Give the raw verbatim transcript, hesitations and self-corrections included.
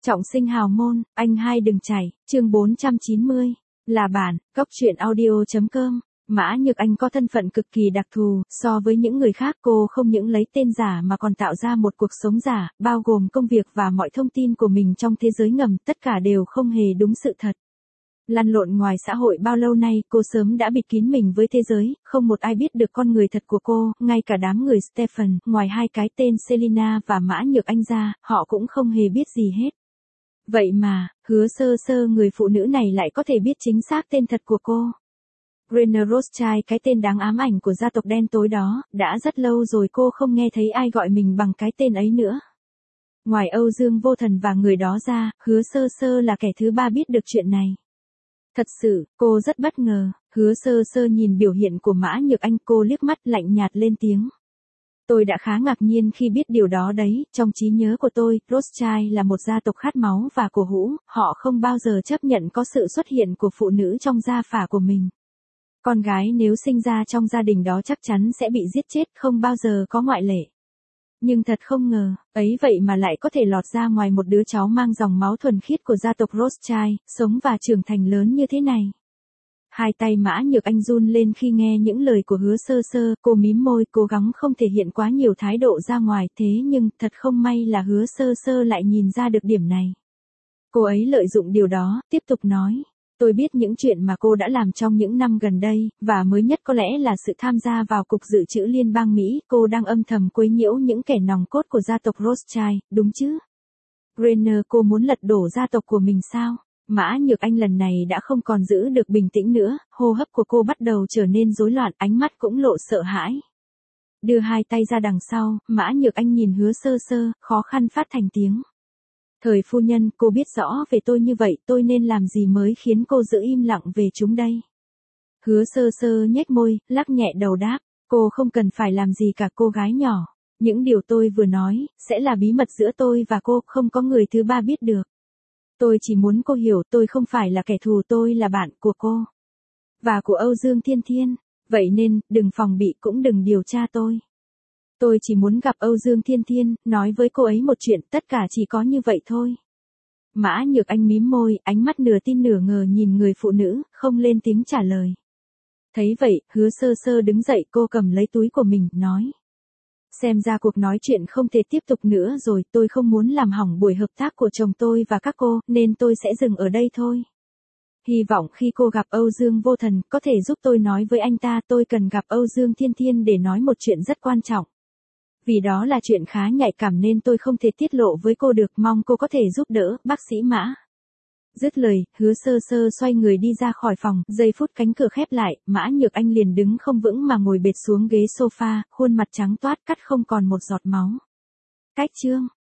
Trọng sinh hào môn, anh hai đừng chảy, chương bốn trăm chín mươi. Là bản, cốc truyện audio chấm com. Mã Nhược Anh có thân phận cực kỳ đặc thù, so với những người khác cô không những lấy tên giả mà còn tạo ra một cuộc sống giả, bao gồm công việc và mọi thông tin của mình trong thế giới ngầm, tất cả đều không hề đúng sự thật. Lăn lộn ngoài xã hội bao lâu nay, cô sớm đã bịt kín mình với thế giới, không một ai biết được con người thật của cô, ngay cả đám người Stephen, ngoài hai cái tên Selina và Mã Nhược Anh ra, họ cũng không hề biết gì hết. Vậy mà, Hứa Sơ Sơ người phụ nữ này lại có thể biết chính xác tên thật của cô. Rainer Rothschild, cái tên đáng ám ảnh của gia tộc đen tối đó, đã rất lâu rồi cô không nghe thấy ai gọi mình bằng cái tên ấy nữa. Ngoài Âu Dương Vô Thần và người đó ra, Hứa Sơ Sơ là kẻ thứ ba biết được chuyện này. Thật sự, cô rất bất ngờ. Hứa Sơ Sơ nhìn biểu hiện của Mã Nhược Anh, cô liếc mắt lạnh nhạt lên tiếng. Tôi đã khá ngạc nhiên khi biết điều đó đấy, trong trí nhớ của tôi, Rothschild là một gia tộc khát máu và cổ hủ, họ không bao giờ chấp nhận có sự xuất hiện của phụ nữ trong gia phả của mình. Con gái nếu sinh ra trong gia đình đó chắc chắn sẽ bị giết chết, không bao giờ có ngoại lệ. Nhưng thật không ngờ, ấy vậy mà lại có thể lọt ra ngoài một đứa cháu mang dòng máu thuần khiết của gia tộc Rothschild, sống và trưởng thành lớn như thế này. Hai tay Mã Nhược Anh run lên khi nghe những lời của Hứa Sơ Sơ, cô mím môi, cố gắng không thể hiện quá nhiều thái độ ra ngoài, thế nhưng, thật không may là Hứa Sơ Sơ lại nhìn ra được điểm này. Cô ấy lợi dụng điều đó, tiếp tục nói. Tôi biết những chuyện mà cô đã làm trong những năm gần đây, và mới nhất có lẽ là sự tham gia vào Cục Dự trữ Liên bang Mỹ, cô đang âm thầm quấy nhiễu những kẻ nòng cốt của gia tộc Rothschild, đúng chứ? Rainer, cô muốn lật đổ gia tộc của mình sao? Mã Nhược Anh lần này đã không còn giữ được bình tĩnh nữa, hô hấp của cô bắt đầu trở nên rối loạn, ánh mắt cũng lộ sợ hãi. Đưa hai tay ra đằng sau, Mã Nhược Anh nhìn Hứa Sơ Sơ, khó khăn phát thành tiếng. Thời phu nhân, cô biết rõ về tôi như vậy, tôi nên làm gì mới khiến cô giữ im lặng về chúng đây? Hứa Sơ Sơ nhếch môi, lắc nhẹ đầu đáp, cô không cần phải làm gì cả cô gái nhỏ. Những điều tôi vừa nói, sẽ là bí mật giữa tôi và cô, không có người thứ ba biết được. Tôi chỉ muốn cô hiểu tôi không phải là kẻ thù, tôi là bạn của cô. Và của Âu Dương Thiên Thiên. Vậy nên, đừng phòng bị cũng đừng điều tra tôi. Tôi chỉ muốn gặp Âu Dương Thiên Thiên, nói với cô ấy một chuyện, tất cả chỉ có như vậy thôi. Mã Nhược Anh mím môi, ánh mắt nửa tin nửa ngờ nhìn người phụ nữ, không lên tiếng trả lời. Thấy vậy, Hứa Sơ Sơ đứng dậy, cô cầm lấy túi của mình, nói. Xem ra cuộc nói chuyện không thể tiếp tục nữa rồi, tôi không muốn làm hỏng buổi hợp tác của chồng tôi và các cô, nên tôi sẽ dừng ở đây thôi. Hy vọng khi cô gặp Âu Dương Vô Thần, có thể giúp tôi nói với anh ta, tôi cần gặp Âu Dương Thiên Thiên để nói một chuyện rất quan trọng. Vì đó là chuyện khá nhạy cảm nên tôi không thể tiết lộ với cô được, mong cô có thể giúp đỡ, bác sĩ Mã. Dứt lời, Hứa Sơ Sơ xoay người đi ra khỏi phòng, giây phút cánh cửa khép lại, Mã Nhược Anh liền đứng không vững mà ngồi bệt xuống ghế sofa, khuôn mặt trắng toát cắt không còn một giọt máu. Cách chương